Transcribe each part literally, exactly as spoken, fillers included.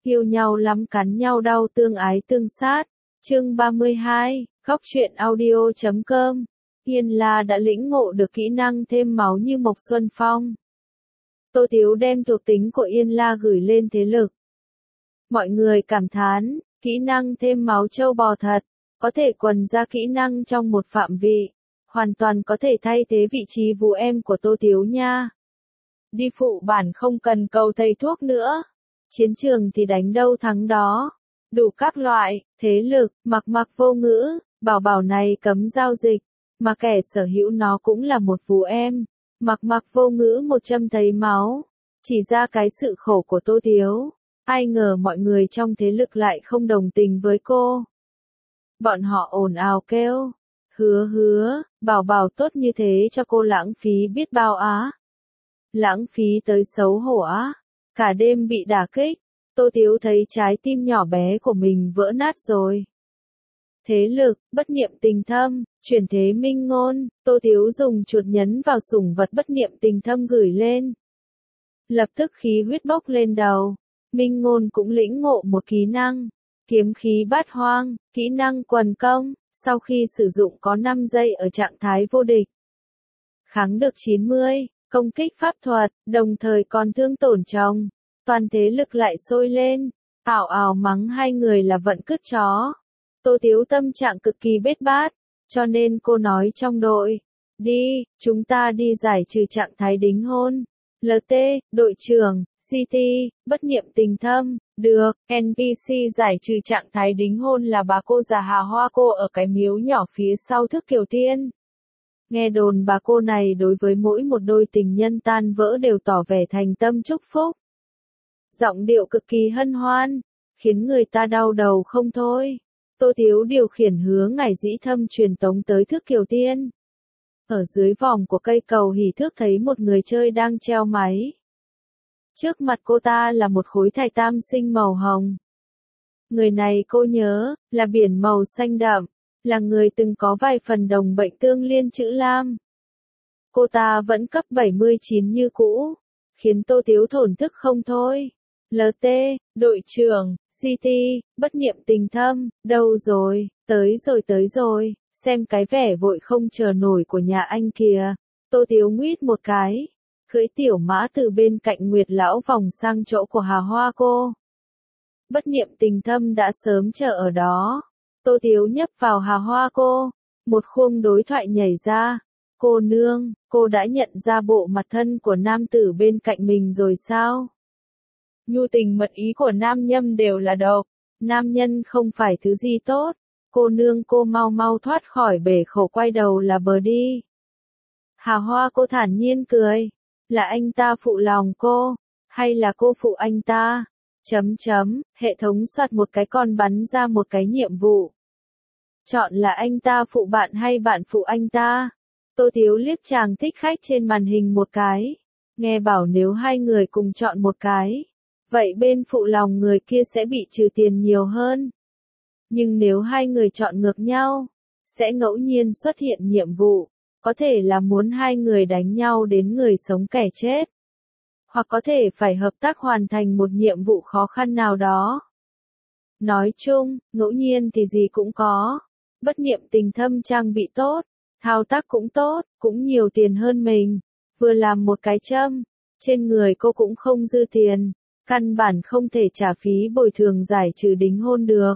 yêu nhau lắm cắn nhau đau tương ái tương sát. Chương ba mươi hai, Góc truyện audio chấm com. Yên La đã lĩnh ngộ được kỹ năng thêm máu như Mộc Xuân Phong. Tô Tiếu đem thuộc tính của Yên La gửi lên thế lực. Mọi người cảm thán, kỹ năng thêm máu trâu bò thật, có thể quần ra kỹ năng trong một phạm vị, hoàn toàn có thể thay thế vị trí vú em của Tô Tiếu nha. Đi phụ bản không cần cầu thầy thuốc nữa, chiến trường thì đánh đâu thắng đó, đủ các loại, thế lực, mặc mặc vô ngữ, bảo bảo này cấm giao dịch, mà kẻ sở hữu nó cũng là một vú em, mặc mặc vô ngữ một châm thấy máu, chỉ ra cái sự khổ của Tô Tiếu. Ai ngờ mọi người trong thế lực lại không đồng tình với cô. Bọn họ ồn ào kêu, hứa hứa, bảo bảo tốt như thế cho cô lãng phí biết bao á. Lãng phí tới xấu hổ á, cả đêm bị đả kích, Tô Tiếu thấy trái tim nhỏ bé của mình vỡ nát rồi. Thế lực, bất niệm tình thâm, chuyển thế minh ngôn, Tô Tiếu dùng chuột nhấn vào sủng vật bất niệm tình thâm gửi lên. Lập tức khí huyết bốc lên đầu. Minh ngôn cũng lĩnh ngộ một kỹ năng, kiếm khí bát hoang, kỹ năng quần công, sau khi sử dụng có năm giây ở trạng thái vô địch. Kháng được chín mươi, công kích pháp thuật, đồng thời còn thương tổn chồng, toàn thế lực lại sôi lên, ảo ảo mắng hai người là vận cứt chó. Tô Tiếu tâm trạng cực kỳ bết bát, cho nên cô nói trong đội, đi, chúng ta đi giải trừ trạng thái đính hôn. lờ tê, đội trưởng, xê tê, bất niệm tình thâm, được, en pê xê giải trừ trạng thái đính hôn là bà cô già Hà Hoa cô ở cái miếu nhỏ phía sau Thức Kiều Tiên. Nghe đồn bà cô này đối với mỗi một đôi tình nhân tan vỡ đều tỏ vẻ thành tâm chúc phúc. Giọng điệu cực kỳ hân hoan, khiến người ta đau đầu không thôi. Tô Tiếu điều khiển hứa Ngải Dĩ Thâm truyền tống tới Thức Kiều Tiên. Ở dưới vòng của cây cầu hỉ thước thấy một người chơi đang treo máy. Trước mặt cô ta là một khối thạch tam sinh màu hồng. Người này cô nhớ, là biển màu xanh đậm, là người từng có vài phần đồng bệnh tương liên chữ lam. Cô ta vẫn cấp bảy mươi chín như cũ, khiến Tô Tiếu thổn thức không thôi. lờ tê, đội trưởng, xê tê, bất niệm tình thâm, đâu rồi, tới rồi tới rồi, xem cái vẻ vội không chờ nổi của nhà anh kìa. Tô Tiếu nguyết một cái. Cưỡi tiểu mã từ bên cạnh Nguyệt lão vòng sang chỗ của Hà Hoa cô. Bất niệm tình thâm đã sớm chờ ở đó. Tô Tiếu nhấp vào Hà Hoa cô. Một khung đối thoại nhảy ra. Cô nương, cô đã nhận ra bộ mặt thân của nam tử bên cạnh mình rồi sao? Nhu tình mật ý của nam nhâm đều là độc. Nam nhân không phải thứ gì tốt. Cô nương cô mau mau thoát khỏi bể khổ quay đầu là bờ đi. Hà Hoa cô thản nhiên cười. Là anh ta phụ lòng cô, hay là cô phụ anh ta? Chấm chấm, hệ thống soạt một cái con bắn ra một cái nhiệm vụ. Chọn là anh ta phụ bạn hay bạn phụ anh ta? Tô Tiếu liếc chàng thích khách trên màn hình một cái. Nghe bảo nếu hai người cùng chọn một cái, vậy bên phụ lòng người kia sẽ bị trừ tiền nhiều hơn. Nhưng nếu hai người chọn ngược nhau, sẽ ngẫu nhiên xuất hiện nhiệm vụ. Có thể là muốn hai người đánh nhau đến người sống kẻ chết. Hoặc có thể phải hợp tác hoàn thành một nhiệm vụ khó khăn nào đó. Nói chung, ngẫu nhiên thì gì cũng có. Bất niệm tình thâm trang bị tốt, thao tác cũng tốt, cũng nhiều tiền hơn mình. Vừa làm một cái châm, trên người cô cũng không dư tiền, căn bản không thể trả phí bồi thường giải trừ đính hôn được.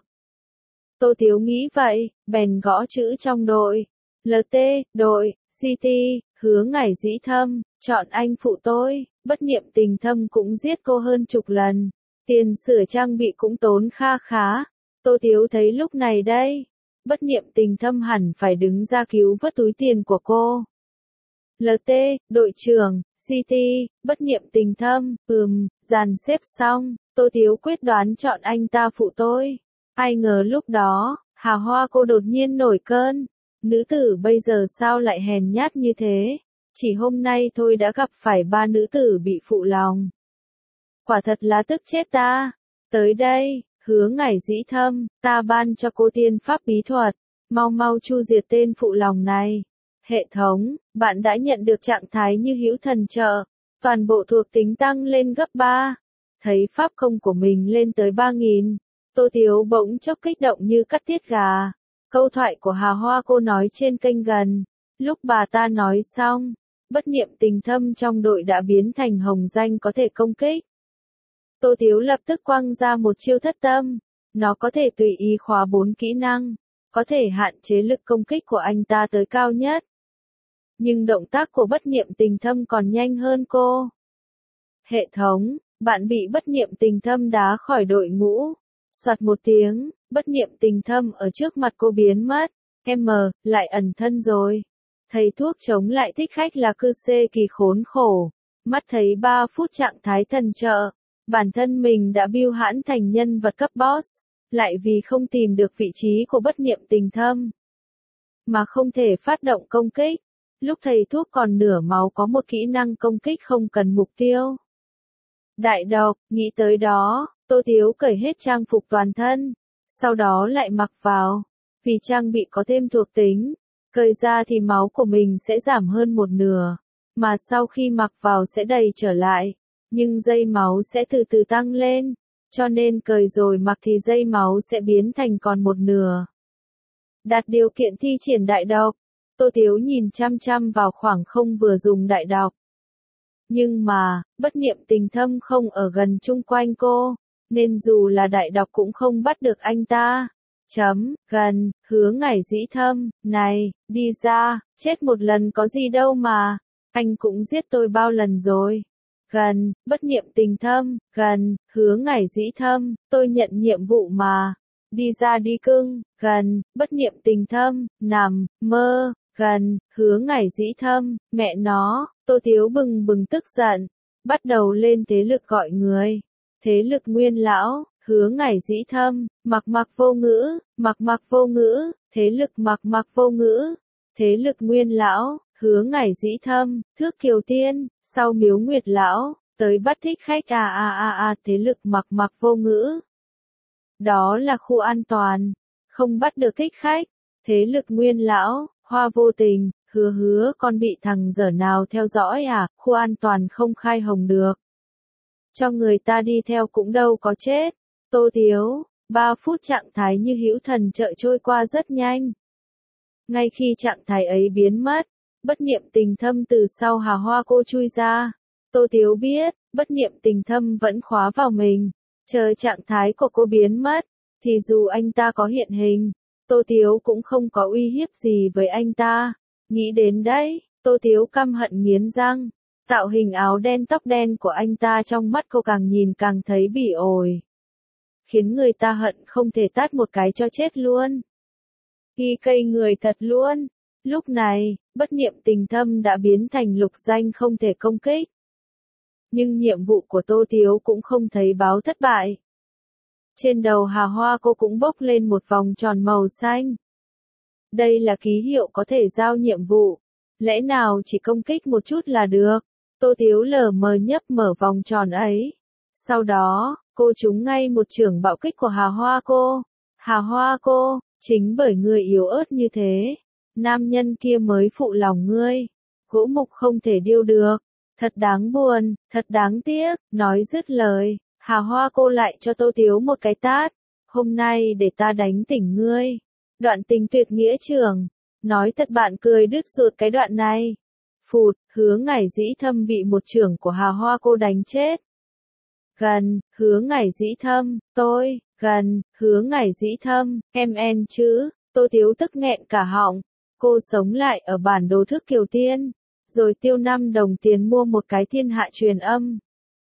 Tô Tiếu nghĩ vậy, bèn gõ chữ trong đội. lờ tê, đội, xê tê, hứa Ngải Dĩ Thâm, chọn anh phụ tôi, bất niệm tình thâm cũng giết cô hơn chục lần. Tiền sửa trang bị cũng tốn kha khá. Tô Tiếu thấy lúc này đây, bất niệm tình thâm hẳn phải đứng ra cứu vớt túi tiền của cô. lờ tê, đội trưởng, xê tê, bất niệm tình thâm, ừm, dàn xếp xong, Tô Tiếu quyết đoán chọn anh ta phụ tôi. Ai ngờ lúc đó, Hà Hoa cô đột nhiên nổi cơn. Nữ tử bây giờ sao lại hèn nhát như thế? Chỉ hôm nay thôi đã gặp phải ba nữ tử bị phụ lòng. Quả thật là tức chết ta. Tới đây, hứa Ngải Dĩ Thâm, ta ban cho cô tiên pháp bí thuật. Mau mau chu diệt tên phụ lòng này. Hệ thống, bạn đã nhận được trạng thái như hữu thần trợ. Toàn bộ thuộc tính tăng lên gấp ba. Thấy pháp công của mình lên tới ba nghìn, Tô Tiếu bỗng chốc kích động như cắt tiết gà. Câu thoại của Hà Hoa cô nói trên kênh gần. Lúc bà ta nói xong, bất niệm tình thâm trong đội đã biến thành hồng danh có thể công kích. Tô Tiếu lập tức quăng ra một chiêu thất tâm. Nó có thể tùy ý khóa bốn kỹ năng, có thể hạn chế lực công kích của anh ta tới cao nhất. Nhưng động tác của bất niệm tình thâm còn nhanh hơn cô. Hệ thống, bạn bị bất niệm tình thâm đá khỏi đội ngũ. Soạt một tiếng, bất niệm tình thâm ở trước mặt cô biến mất. Em, lại ẩn thân rồi. Thầy thuốc chống lại thích khách là cư xê kỳ khốn khổ. Mắt thấy ba phút trạng thái thần trợ. Bản thân mình đã biêu hãn thành nhân vật cấp boss. Lại vì không tìm được vị trí của bất niệm tình thâm. Mà không thể phát động công kích. Lúc thầy thuốc còn nửa máu có một kỹ năng công kích không cần mục tiêu. Đại độc, nghĩ tới đó, Tô Tiếu cởi hết trang phục toàn thân. Sau đó lại mặc vào. Vì trang bị có thêm thuộc tính. Cởi ra thì máu của mình sẽ giảm hơn một nửa. Mà sau khi mặc vào sẽ đầy trở lại. Nhưng dây máu sẽ từ từ tăng lên. Cho nên cởi rồi mặc thì dây máu sẽ biến thành còn một nửa. Đạt điều kiện thi triển đại độc. Tô Tiếu nhìn chăm chăm vào khoảng không vừa dùng đại độc. Nhưng mà, bất niệm tình thâm không ở gần chung quanh cô. Nên dù là đại độc cũng không bắt được anh ta. Chấm, gần, hứa ngải dĩ thâm, này, đi ra, chết một lần có gì đâu mà. Anh cũng giết tôi bao lần rồi. Gần, bất niệm tình thâm, gần, hứa ngải dĩ thâm, tôi nhận nhiệm vụ mà. Đi ra đi cưng, gần, bất niệm tình thâm, nằm, mơ, gần, hứa ngải dĩ thâm, mẹ nó, Tô Tiếu bừng bừng tức giận. Bắt đầu lên thế lực gọi người. Thế lực nguyên lão, hứa ngải dĩ thâm, mặc mặc vô ngữ, mặc mặc vô ngữ, thế lực mặc mặc vô ngữ. Thế lực nguyên lão, hứa ngải dĩ thâm, thước kiều tiên, sau miếu nguyệt lão, tới bắt thích khách à à à à thế lực mặc mặc vô ngữ. Đó là khu an toàn, không bắt được thích khách. Thế lực nguyên lão, hoa vô tình, hứa hứa con bị thằng dở nào theo dõi à, khu an toàn không khai hồng được. Cho người ta đi theo cũng đâu có chết. Tô Tiếu, ba phút trạng thái như hữu thần trợ trôi qua rất nhanh. Ngay khi trạng thái ấy biến mất, bất niệm tình thâm từ sau Hà Hoa cô chui ra. Tô Tiếu biết, bất niệm tình thâm vẫn khóa vào mình. Chờ trạng thái của cô biến mất, thì dù anh ta có hiện hình, Tô Tiếu cũng không có uy hiếp gì với anh ta. Nghĩ đến đấy, Tô Tiếu căm hận nghiến răng. Tạo hình áo đen tóc đen của anh ta trong mắt cô càng nhìn càng thấy bỉ ổi. Khiến người ta hận không thể tát một cái cho chết luôn. Khi cây người thật luôn. Lúc này, bất niệm tình thâm đã biến thành lục danh không thể công kích. Nhưng nhiệm vụ của Tô Tiếu cũng không thấy báo thất bại. Trên đầu Hà Hoa cô cũng bốc lên một vòng tròn màu xanh. Đây là ký hiệu có thể giao nhiệm vụ. Lẽ nào chỉ công kích một chút là được? Tô Tiếu lờ mờ nhấp mở vòng tròn ấy. Sau đó, cô trúng ngay một chưởng bạo kích của Hà Hoa cô. Hà Hoa cô, chính bởi người yếu ớt như thế, nam nhân kia mới phụ lòng ngươi. Gỗ mục không thể điêu được. Thật đáng buồn, thật đáng tiếc. Nói dứt lời, Hà Hoa cô lại cho Tô Tiếu một cái tát. Hôm nay để ta đánh tỉnh ngươi. Đoạn tình tuyệt nghĩa trưởng. Nói thật bạn cười đứt ruột cái đoạn này. Phụt, hứa ngải dĩ thâm bị một chưởng của Hà Hoa cô đánh chết. Gần, hứa ngải dĩ thâm, tôi, gần, hứa ngải dĩ thâm, em en chứ, Tô Tiếu tức nghẹn cả họng. Cô sống lại ở bản đồ thước kiều tiên, rồi tiêu năm đồng tiền mua một cái thiên hạ truyền âm.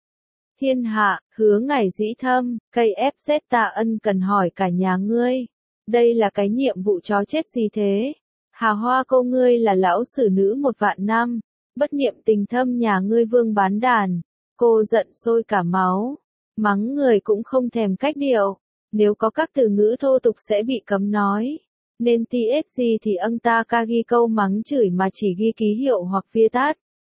Thiên hạ, hứa ngải dĩ thâm, cây ép zét tạ ân cần hỏi cả nhà ngươi. Đây là cái nhiệm vụ chó chết gì thế? Hà Hoa cô ngươi là lão sử nữ một vạn năm, bất niệm tình thâm nhà ngươi vương bán đàn. Cô giận sôi cả máu, mắng người cũng không thèm cách điệu. Nếu có các từ ngữ thô tục sẽ bị cấm nói. Nên tê ét giê thì âng ta ca ghi câu mắng chửi mà chỉ ghi ký hiệu hoặc viết tắt.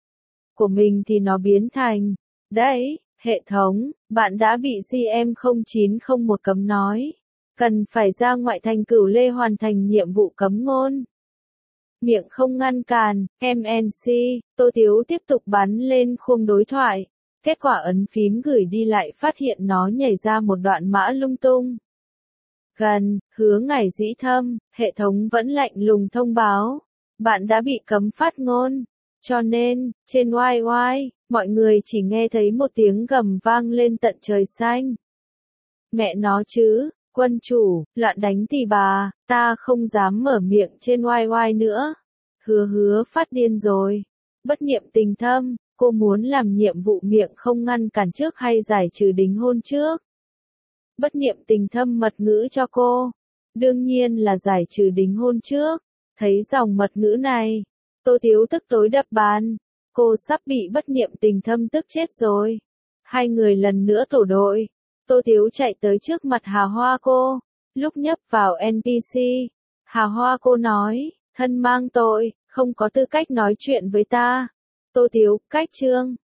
Của mình thì nó biến thành. Đấy, hệ thống, bạn đã bị giê em không chín không một cấm nói. Cần phải ra ngoại thành Cửu Lê hoàn thành nhiệm vụ cấm ngôn. Miệng không ngăn càn, em en xê, Tô Tiếu tiếp tục bắn lên khung đối thoại. Kết quả ấn phím gửi đi lại phát hiện nó nhảy ra một đoạn mã lung tung. Gần, Hứa Ngải Dĩ Thâm, hệ thống vẫn lạnh lùng thông báo. Bạn đã bị cấm phát ngôn. Cho nên, trên oai oai, mọi người chỉ nghe thấy một tiếng gầm vang lên tận trời xanh. Mẹ nó chứ, quân chủ, loạn đánh thì bà, ta không dám mở miệng trên oai oai nữa. Hứa hứa phát điên rồi. Bất nhiệm tình thâm, cô muốn làm nhiệm vụ miệng không ngăn cản trước hay giải trừ đính hôn trước? Bất nhiệm tình thâm mật ngữ cho cô. Đương nhiên là giải trừ đính hôn trước. Thấy dòng mật ngữ này, Tô Tiếu tức tối đập bàn. Cô sắp bị bất nhiệm tình thâm tức chết rồi. Hai người lần nữa tổ đội. Tô Tiếu chạy tới trước mặt Hà Hoa cô. Lúc nhấp vào en pê xê, Hà Hoa cô nói, thân mang tội, không có tư cách nói chuyện với ta. Tô Tiếu, cách chương.